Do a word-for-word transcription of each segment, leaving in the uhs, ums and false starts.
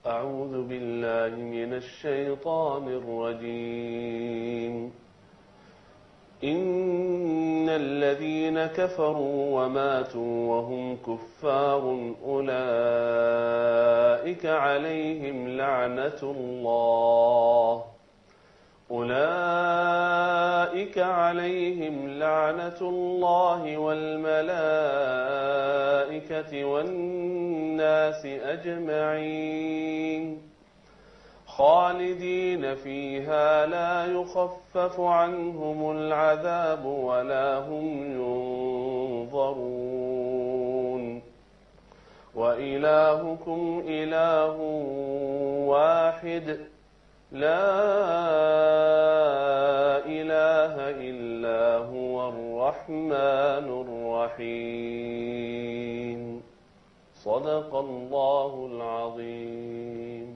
أعوذ بالله من الشيطان الرجيم إن الذين كفروا وماتوا وهم كفار أولئك عليهم لعنة الله أولئك عليهم لعنة الله والملائكة والناس أجمعين خالدين فيها لا يخفف عنهم العذاب ولا هم ينظرون وإلهكم إله واحد لا إله إلا هو الرحمن الرحيم صدق الله العظيم.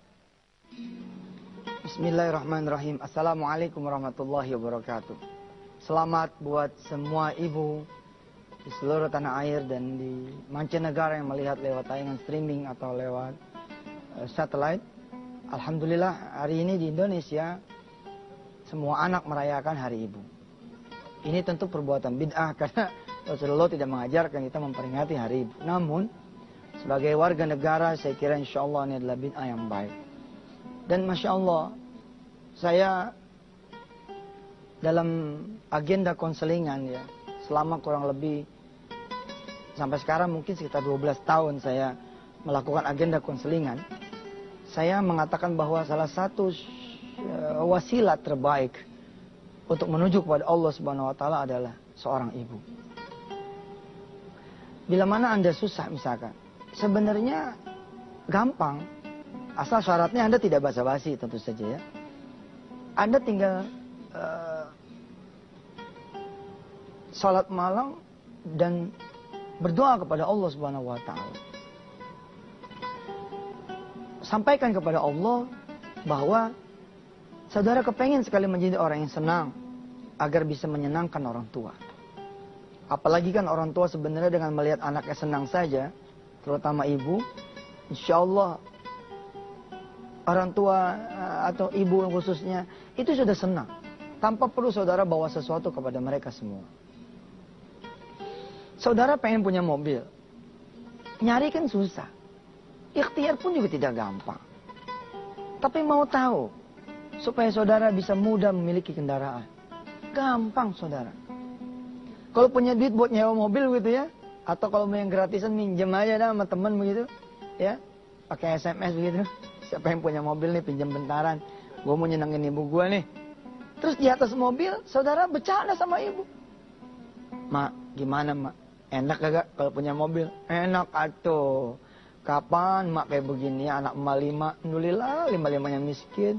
Bismillahirrahmanirrahim. Assalamualaikum warahmatullahi wabarakatuh. Selamat buat semua ibu di seluruh tanah air dan di mancanegara yang melihat lewat tayangan streaming atau lewat uh, satelit. Alhamdulillah hari ini di Indonesia semua anak merayakan hari ibu. Ini tentu perbuatan bid'ah karena Rasulullah tidak mengajarkan kita memperingati hari ibu. Namun sebagai warga negara saya kira insya Allah ini adalah bid'ah yang baik. Dan Masya Allah, saya dalam agenda konselingan ya, selama kurang lebih, sampai sekarang mungkin sekitar dua belas tahun saya melakukan agenda konselingan. Saya mengatakan bahwa salah satu uh, wasilah terbaik untuk menuju kepada Allah Subhanahu wa taala adalah seorang ibu. Bila mana Anda susah misalkan, sebenarnya gampang. Asal syaratnya Anda tidak basa-basi tentu saja ya. Anda tinggal uh, salat malam dan berdoa kepada Allah Subhanahu wa taala. Sampaikan kepada Allah bahwa saudara kepengen sekali menjadi orang yang senang agar bisa menyenangkan orang tua. Apalagi kan orang tua sebenarnya dengan melihat anaknya senang saja, terutama ibu, insya Allah orang tua atau ibu khususnya itu sudah senang. Tanpa perlu saudara bawa sesuatu kepada mereka semua. Saudara pengen punya mobil, nyari kan susah. Ikhtiar pun juga tidak gampang. Tapi mau tahu, supaya saudara bisa mudah memiliki kendaraan. Gampang saudara. Kalau punya duit buat nyewa mobil gitu ya. Atau kalau mau yang gratisan minjem aja dah sama temen begitu. Ya, pakai S M S begitu. Siapa yang punya mobil nih pinjam bentaran. Gue mau nyenengin ibu gue nih. Terus di atas mobil, saudara bercanda sama ibu. Mak, gimana mak? Enak gak kalau punya mobil? Enak atuh. Kapan mak kayak begini anak emak lima, alhamdulillah lima-limanya miskin.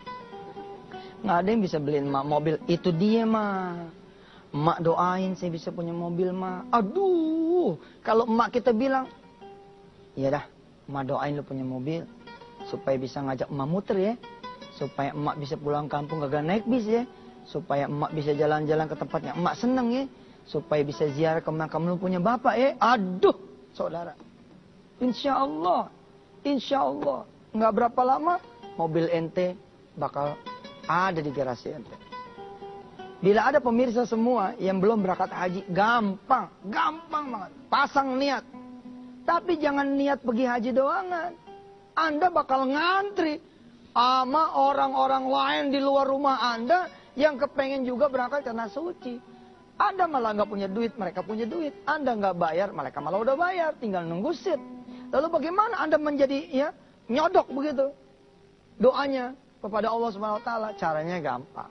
Nggak ada yang bisa beliin mak mobil, itu dia mak. Mak doain saya bisa punya mobil mak. Aduh, kalau emak kita bilang, iya dah, mak doain lu punya mobil. Supaya bisa ngajak emak muter ya. Supaya emak bisa pulang kampung gak naik bis ya. Supaya emak bisa jalan-jalan ke tempatnya emak seneng ya. Supaya bisa ziarah ke makam lu punya bapak ya. Aduh, saudara. Insya Allah, insya Allah, nggak berapa lama mobil ente bakal ada di garasi ente. Bila ada pemirsa semua yang belum berangkat haji, gampang, gampang banget, pasang niat. Tapi jangan niat pergi haji doangan, Anda bakal ngantri sama orang-orang lain di luar rumah Anda yang kepengen juga berangkat karena suci. Anda malah nggak punya duit, mereka punya duit. Anda nggak bayar, mereka malah udah bayar, tinggal nunggu seat. Lalu bagaimana Anda menjadi ya nyodok begitu doanya kepada Allah Subhanahu wa taala? Caranya gampang.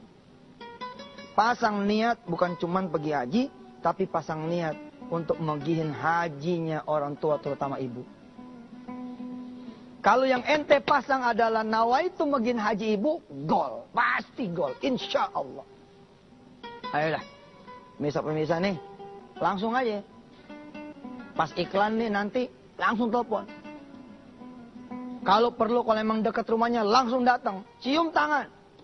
Pasang niat bukan cuman pergi haji, tapi pasang niat untuk megihin hajinya orang tua terutama ibu. Kalau yang ente pasang adalah nawaitu megihin haji ibu, gol, pasti gol, insya Allah. Ayolah, pemirsa-pemirsa nih, langsung aja. Pas iklan nih nanti langsung telepon. Kalau perlu, kalau emang dekat rumahnya, langsung datang. Cium tangan.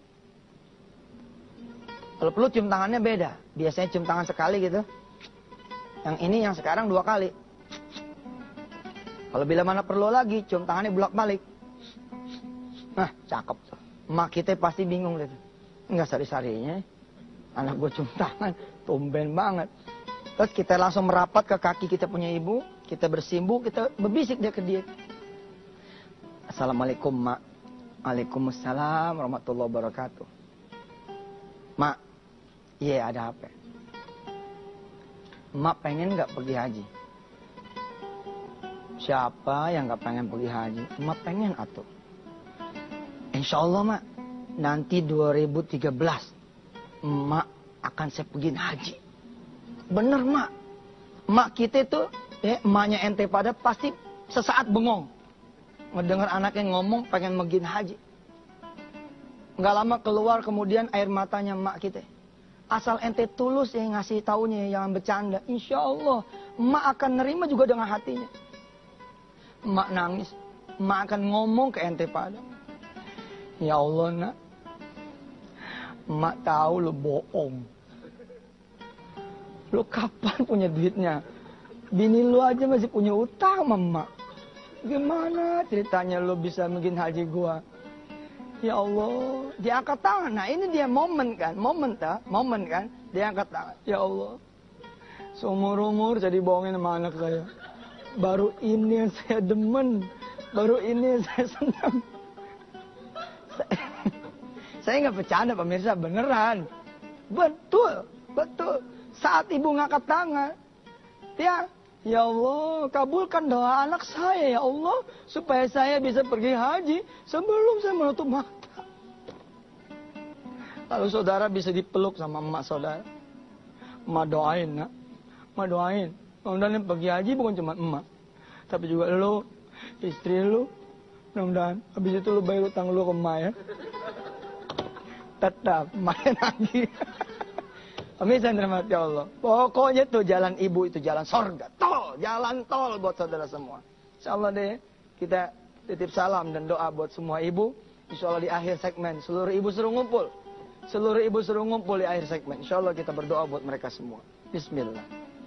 Kalau perlu cium tangannya beda. Biasanya cium tangan sekali gitu. Yang ini yang sekarang dua kali. Kalau bila mana perlu lagi, cium tangannya bolak-balik. Nah, cakep tuh. Mak kita pasti bingung deh. Enggak sari-sarinya. Anak gue cium tangan. Tumben banget. Terus kita langsung merapat ke kaki kita punya ibu. Kita bersimbu, kita berbisik dia ke dia. Assalamualaikum, Mak. Waalaikumsalam warahmatullahi wabarakatuh. Mak, iya ada apa? Mak pengen gak pergi haji? Siapa yang gak pengen pergi haji? Mak pengen atuh. Insya Allah, Mak. Nanti dua ribu tiga belas. Mak akan saya pergi haji. Bener, Mak. Mak kita itu, ya, emaknya ente pada pasti sesaat bengong. Mendengar anaknya ngomong pengen pergi haji. Nggak lama keluar kemudian air matanya emak kita. Asal ente tulus yang ngasih taunya, jangan bercanda. Insya Allah, emak akan nerima juga dengan hatinya. Emak nangis. Emak akan ngomong ke ente pada. Ya Allah, nak. Emak tahu lu bohong. Lu kapan punya duitnya? Bini lu aja masih punya utang sama emak. Gimana ceritanya lu bisa bikin haji gua? Ya Allah, dia angkat tangan. Nah ini dia momen kan, momen tak, momen kan, dia angkat tangan. Ya Allah, seumur-umur jadi bohongin sama anak saya. Baru ini yang saya demen, baru ini yang saya senang. Saya, saya nggak bercanda pemirsa, beneran. Betul, betul. Saat ibu ngangkat tangan, dia, ya Allah, kabulkan doa anak saya ya Allah, supaya saya bisa pergi haji sebelum saya menutup mata. Lalu saudara bisa dipeluk sama emak saudara. Emak doain, nak. Emak doain. Mudah-mudahan pergi haji bukan cuma emak, tapi juga lo, istri lo. Mudah-mudahan habis itu lo bayar utang lo ke emak ya. Tetap main lagi. Amin, terima kasih Allah. Pokoknya tuh jalan ibu itu jalan sorga. Tol, jalan tol buat saudara semua. Insya Allah deh, kita titip salam dan doa buat semua ibu. Insya Allah di akhir segmen, seluruh ibu suruh ngumpul. Seluruh ibu suruh ngumpul di akhir segmen. Insya Allah kita berdoa buat mereka semua. Bismillah.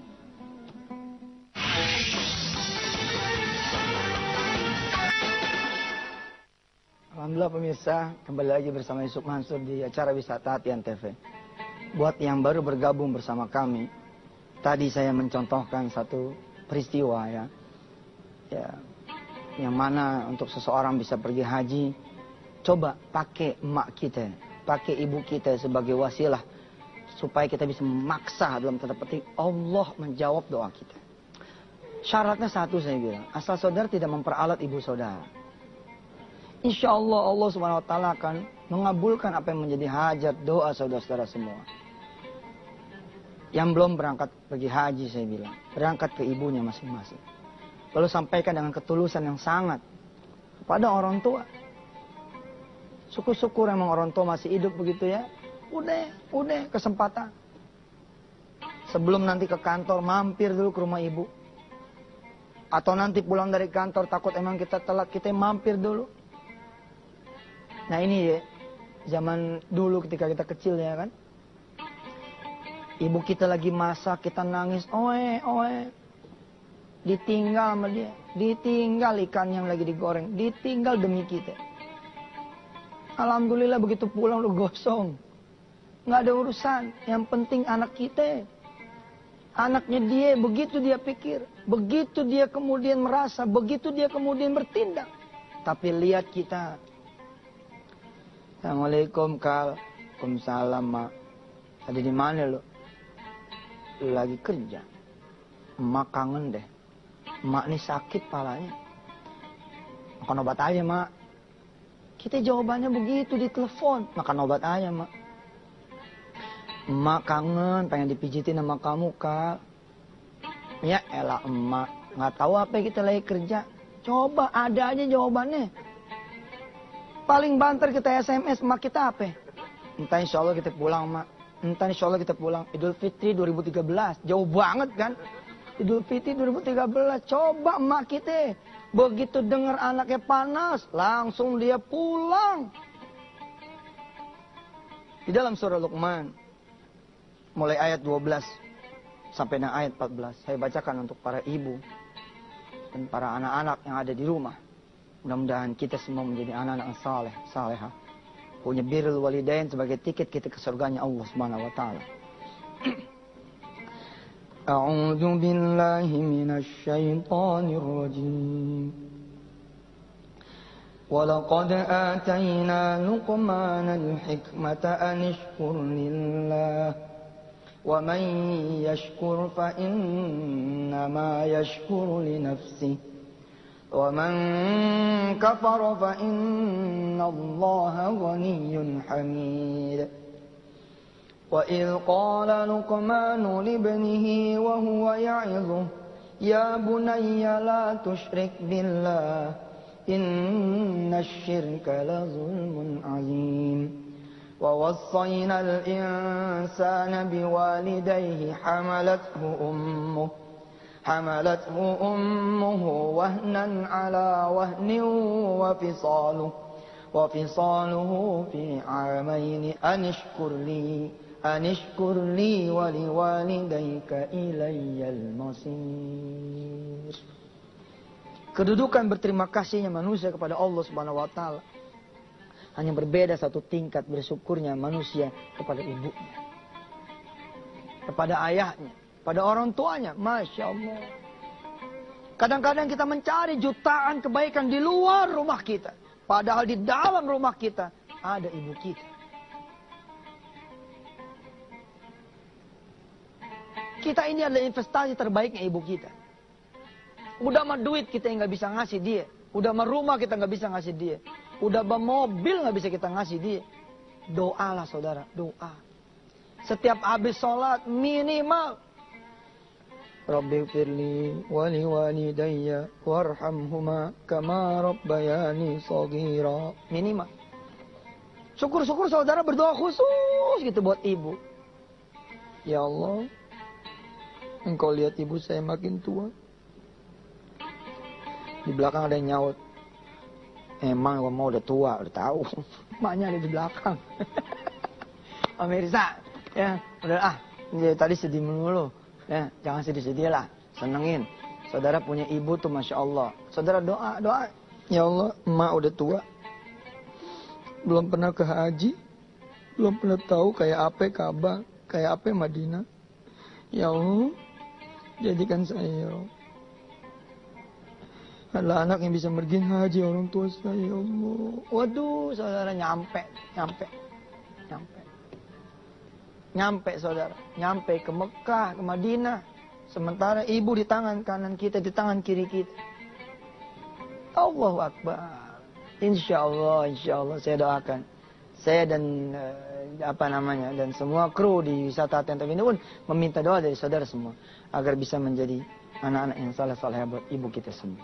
Alhamdulillah pemirsa, kembali lagi bersama Yusuf Mansur di acara Wisata Hati Antv. Buat yang baru bergabung bersama kami, tadi saya mencontohkan satu peristiwa ya, ya, yang mana untuk seseorang bisa pergi haji, coba pakai emak kita, pakai ibu kita sebagai wasilah, supaya kita bisa memaksa dalam tanda petik Allah menjawab doa kita. Syaratnya satu saya bilang, asal saudara tidak memperalat ibu saudara. Insya Allah Allah subhanahu wa taala akan mengabulkan apa yang menjadi hajat doa saudara-saudara semua. Yang belum berangkat pergi haji saya bilang, berangkat ke ibunya masing-masing. Lalu sampaikan dengan ketulusan yang sangat kepada orang tua. Syukur-syukur emang orang tua masih hidup begitu ya. Udah, udah kesempatan. Sebelum nanti ke kantor mampir dulu ke rumah ibu. Atau nanti pulang dari kantor takut emang kita telat, kita mampir dulu. Nah ini ya, zaman dulu ketika kita kecil ya kan. Ibu kita lagi masak, kita nangis, oe, oe. Ditinggal sama dia. Ditinggal ikan yang lagi digoreng. Ditinggal demi kita. Alhamdulillah begitu pulang lu gosong. Nggak ada urusan. Yang penting anak kita. Anaknya dia, begitu dia pikir. Begitu dia kemudian merasa. Begitu dia kemudian bertindak. Tapi lihat kita. Assalamualaikum Kal. Waalaikumsalam Mak. Tadi di mana lu? Lagi kerja. Mak kangen deh. Mak nih sakit palanya. Makan obat aja Mak. Kita jawabannya begitu di telepon. Makan obat aja Mak. Mak kangen pengen dipijitin sama kamu Kal. Ya elah emak. Nggak tahu apa kita lagi kerja. Coba ada aja jawabannya. Paling banter kita S M S, mak kita apa? Entah insya Allah kita pulang, mak. Entah insya Allah kita pulang. Idul Fitri dua ribu tiga belas. Jauh banget kan? Idul Fitri dua ribu tiga belas. Coba mak kita. Begitu dengar anaknya panas, langsung dia pulang. Di dalam surah Luqman, mulai ayat dua belas sampai dengan ayat empat belas. Saya bacakan untuk para ibu dan para anak-anak yang ada di rumah. Mudah-mudahan kita semua menjadi anak-anak yang saleh, salehah. Punya birrul walidain sebagai tiket kita ke surganya Allah Subhanahu wa taala. A'udzu billahi minasy syaithanir rajim. Walaqad atayna Luqmanal hikmata an ishkur lillah. Wa man yashkur fa innama yashkuru li nafsihi. ومن كفر فإن الله غني حميد وإذ قال لقمان لابنه وهو يعظه يا بني لا تشرك بالله إن الشرك لظلم عظيم ووصينا الإنسان بوالديه حملته أمه حملته أمه وهنا على وهن وفصاله وفصاله في عامين أن اشكر لي أن اشكر لي ولوالديك إلي المصير. Kedudukan berterima kasihnya manusia kepada Allah Subhanahu wa taala hanya berbeda satu tingkat bersyukurnya manusia kepada ibunya, kepada ayahnya, pada orang tuanya. Masya Allah. Kadang-kadang kita mencari jutaan kebaikan di luar rumah kita. Padahal di dalam rumah kita ada ibu kita. Kita ini adalah investasi terbaiknya ibu kita. Udah mah duit kita yang gak bisa ngasih dia. Udah mah rumah kita gak bisa ngasih dia. Udah mah mobil gak bisa kita ngasih dia. Doalah saudara, doa. Setiap habis sholat minimal Rabbi firli wali walidayya warhamhuma kama rabbayani shaghira. Minimal. Syukur-syukur saudara berdoa khusus gitu buat ibu. Ya Allah, Engkau lihat ibu saya makin tua. Di belakang ada yang nyaut. Emang mau udah tua, udah tahu. Maknya ada di belakang. Pemirsa, ya udah ah, jadi tadi sedih melulu. Ya, jangan sedih-sedih lah, senengin. Saudara punya ibu tuh Masya Allah. Saudara doa, doa. Ya Allah, emak udah tua. Belum pernah ke haji. Belum pernah tahu kayak apa Ka'bah, kayak apa Madinah. Ya Allah, jadikan saya ya Allah. Adalah anak yang bisa pergi haji orang tua saya ya Allah. Waduh, saudara nyampe, nyampe, nyampe. Nyampe saudara, nyampe ke Mekah, ke Madinah. Sementara ibu di tangan kanan kita, di tangan kiri kita. Allahu Akbar. Insya Allah, insya Allah saya doakan. Saya dan uh, apa namanya dan semua kru di wisata Atento ini pun meminta doa dari saudara semua agar bisa menjadi anak-anak yang saleh-saleh buat ibu kita semua.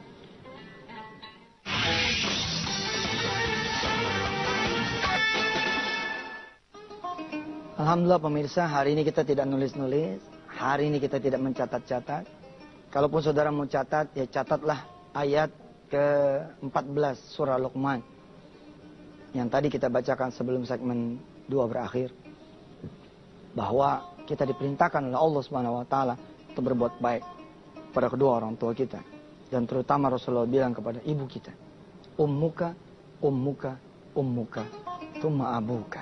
Alhamdulillah pemirsa, hari ini kita tidak nulis-nulis, hari ini kita tidak mencatat-catat. Kalaupun saudara mau catat, ya catatlah ayat ke empat belas surah Luqman. Yang tadi kita bacakan sebelum segmen dua berakhir. Bahwa kita diperintahkan oleh Allah Subhanahu wa taala untuk berbuat baik pada kedua orang tua kita. Dan terutama Rasulullah bilang kepada ibu kita, ummuka, ummuka, ummuka, thumma abuka.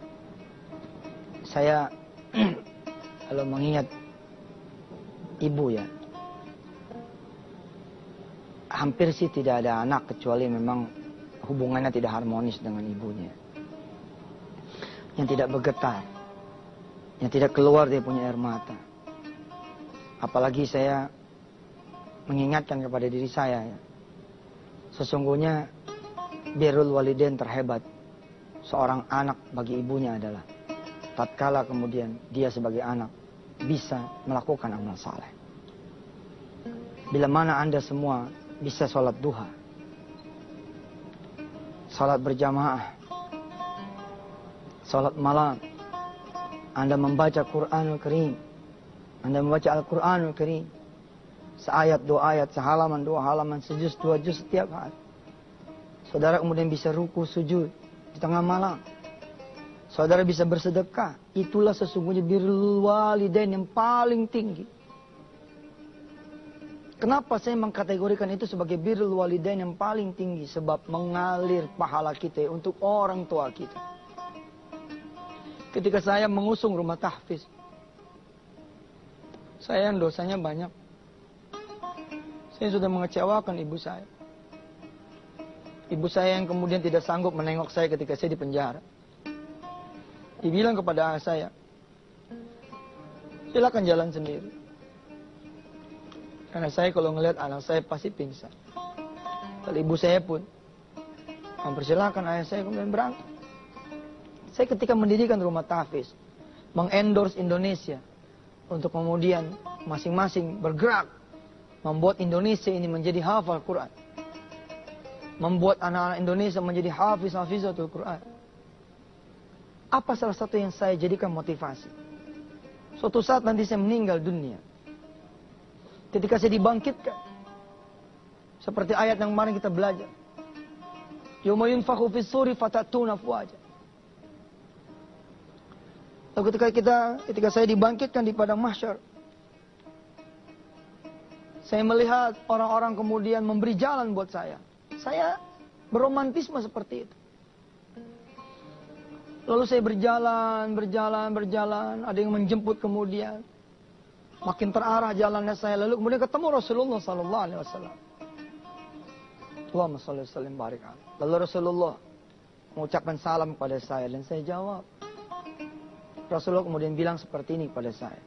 Saya kalau mengingat ibu ya, hampir sih tidak ada anak kecuali memang hubungannya tidak harmonis dengan ibunya. Yang tidak bergetar, yang tidak keluar dia punya air mata. Apalagi saya mengingatkan kepada diri saya ya, sesungguhnya birrul walidain terhebat seorang anak bagi ibunya adalah tatkala kemudian dia sebagai anak bisa melakukan amal saleh. Bila mana Anda semua bisa sholat duha, sholat berjamaah, sholat malam, Anda membaca Quranul Karim, Anda membaca Al-Quranul Karim, seayat dua ayat, sehalaman dua halaman, sejuz dua juz setiap hari. Saudara kemudian bisa ruku sujud di tengah malam. Saudara bisa bersedekah. Itulah sesungguhnya birrul walidain yang paling tinggi. Kenapa saya mengkategorikan itu sebagai birrul walidain yang paling tinggi? Sebab mengalir pahala kita untuk orang tua kita. Ketika saya mengusung rumah tahfiz, saya yang dosanya banyak. Saya sudah mengecewakan ibu saya. Ibu saya yang kemudian tidak sanggup menengok saya ketika saya di penjara. Dia bilang kepada anak saya, silakan jalan sendiri. Karena saya kalau ngelihat anak saya pasti pingsan. Lalu ibu saya pun mempersilahkan ayah saya kemudian berangkat. Saya ketika mendirikan rumah tahfiz, mengendorse Indonesia untuk kemudian masing-masing bergerak membuat Indonesia ini menjadi hafal Quran, membuat anak-anak Indonesia menjadi hafiz-hafizatul Quran. Apa salah satu yang saya jadikan motivasi? Suatu saat nanti saya meninggal dunia, ketika saya dibangkitkan, seperti ayat yang kemarin kita belajar, yauma yunfakhu fis suri fatatuna afwaja. Lalu ketika kita, ketika saya dibangkitkan di padang mahsyar, saya melihat orang-orang kemudian memberi jalan buat saya. Saya beromantisme seperti itu. Lalu saya berjalan, berjalan, berjalan. Ada yang menjemput kemudian. Makin terarah jalannya saya. Lalu kemudian ketemu Rasulullah sallallahu alaihi wasallam. Allahumma shalli wa sallim barik alaihi. Lalu Rasulullah mengucapkan salam kepada saya dan saya jawab. Rasulullah kemudian bilang seperti ini kepada saya.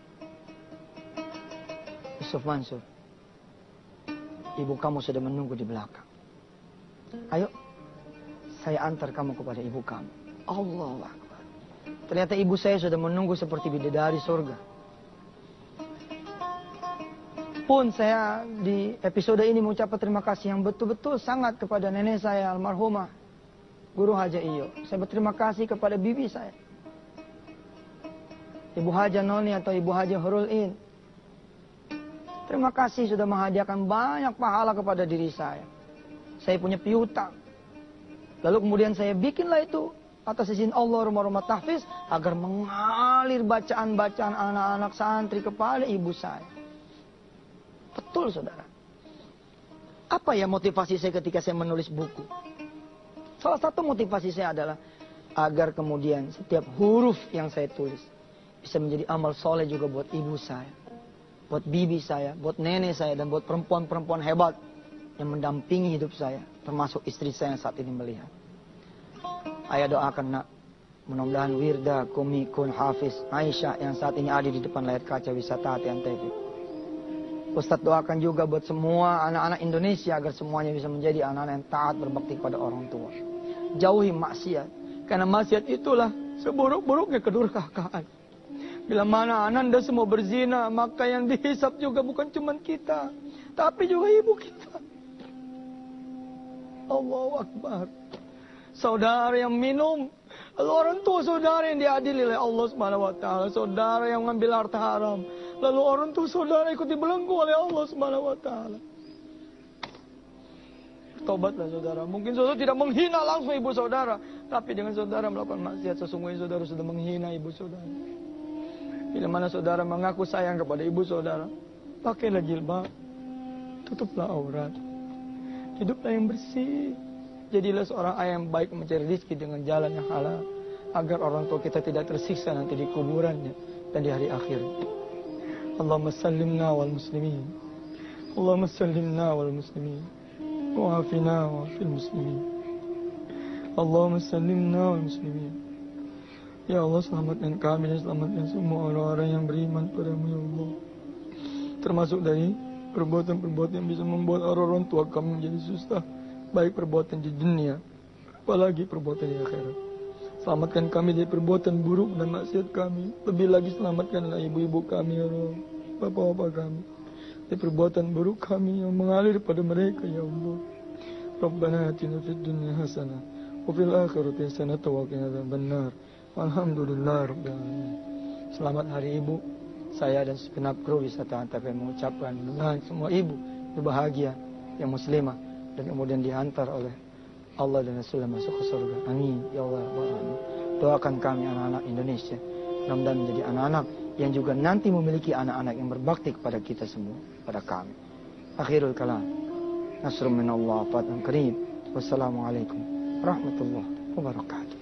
Yusuf Mansur, ibu kamu sudah menunggu di belakang. Ayo, saya antar kamu kepada ibu kamu. Allahu Akbar. Ternyata ibu saya sudah menunggu seperti bidadari surga. Pun saya di episode ini mengucapkan terima kasih yang betul-betul sangat kepada nenek saya almarhumah Guru Haja Iyo. Saya berterima kasih kepada bibi saya, Ibu Haja Noni atau Ibu Haja Hurul In. Terima kasih sudah menghadiahkan banyak pahala kepada diri saya. Saya punya piutang. Lalu kemudian saya bikinlah itu atas izin Allah rumah-rumah tahfiz agar mengalir bacaan-bacaan anak-anak santri kepada ibu saya. Betul saudara. Apa ya motivasi saya ketika saya menulis buku? Salah satu motivasi saya adalah agar kemudian setiap huruf yang saya tulis bisa menjadi amal soleh juga buat ibu saya, buat bibi saya, buat nenek saya, dan buat perempuan-perempuan hebat yang mendampingi hidup saya, termasuk istri saya yang saat ini melihat. Ayah doakan nak, mudah-mudahan Wirda, Kumi, Kun, Hafiz, Aisyah yang saat ini ada di depan layar kaca Wisata Hati Antv. Ustadz doakan juga buat semua anak-anak Indonesia agar semuanya bisa menjadi anak-anak yang taat berbakti kepada orang tua. Jauhi maksiat, karena maksiat itulah seburuk-buruknya kedurhakaan. Bila mana ananda semua berzina, maka yang dihisap juga bukan cuma kita, tapi juga ibu kita. Allahu Akbar. Saudara yang minum, lalu orang tua saudara yang diadili oleh Allah Subhanahu wa taala. Saudara yang mengambil harta haram, lalu orang tua saudara ikut dibelenggu oleh Allah Subhanahu wa taala. Tobatlah saudara. Mungkin saudara tidak menghina langsung ibu saudara, tapi dengan saudara melakukan maksiat, sesungguhnya saudara sudah menghina ibu saudara. Bila mana saudara mengaku sayang kepada ibu saudara, pakailah jilbab, tutuplah aurat, hiduplah yang bersih. Jadilah seorang ayah yang baik mencari rezeki dengan jalan yang halal, agar orang tua kita tidak tersiksa nanti di kuburannya dan di hari akhir. Allahumma sallimna wal muslimin, Allahumma sallimna wal muslimin, wa'afina wa'afil muslimin, Allahumma sallimna wal muslimin. Ya Allah, selamatkan kami dan selamatkan semua orang-orang yang beriman padamu ya Allah, termasuk dari perbuatan-perbuatan yang bisa membuat orang-orang tua kami menjadi susah, baik perbuatan di dunia, apalagi perbuatan di akhirat. Selamatkan kami dari perbuatan buruk dan maksiat kami. Lebih lagi selamatkanlah ibu-ibu kami ya Allah, bapak-bapak kami, dari perbuatan buruk kami yang mengalir pada mereka ya Allah. Rabbana atina fid dunya hasanah wa fil akhirati hasanah wa qina adzabannar. Alhamdulillah rabbil alamin. Selamat hari ibu. Saya dan segenap kru Wisata Antv mengucapkan mudah-mudahan semua ibu berbahagia yang muslimah dan kemudian dihantar oleh Allah dan Rasulullah masuk ke surga. Amin ya Allah. Doakan kami anak-anak Indonesia mudah-mudahan menjadi anak-anak yang juga nanti memiliki anak-anak yang berbakti kepada kita semua, pada kami. Akhirul kalam. Nasrun minallah, fatun karim. Wassalamualaikum warahmatullahi wabarakatuh.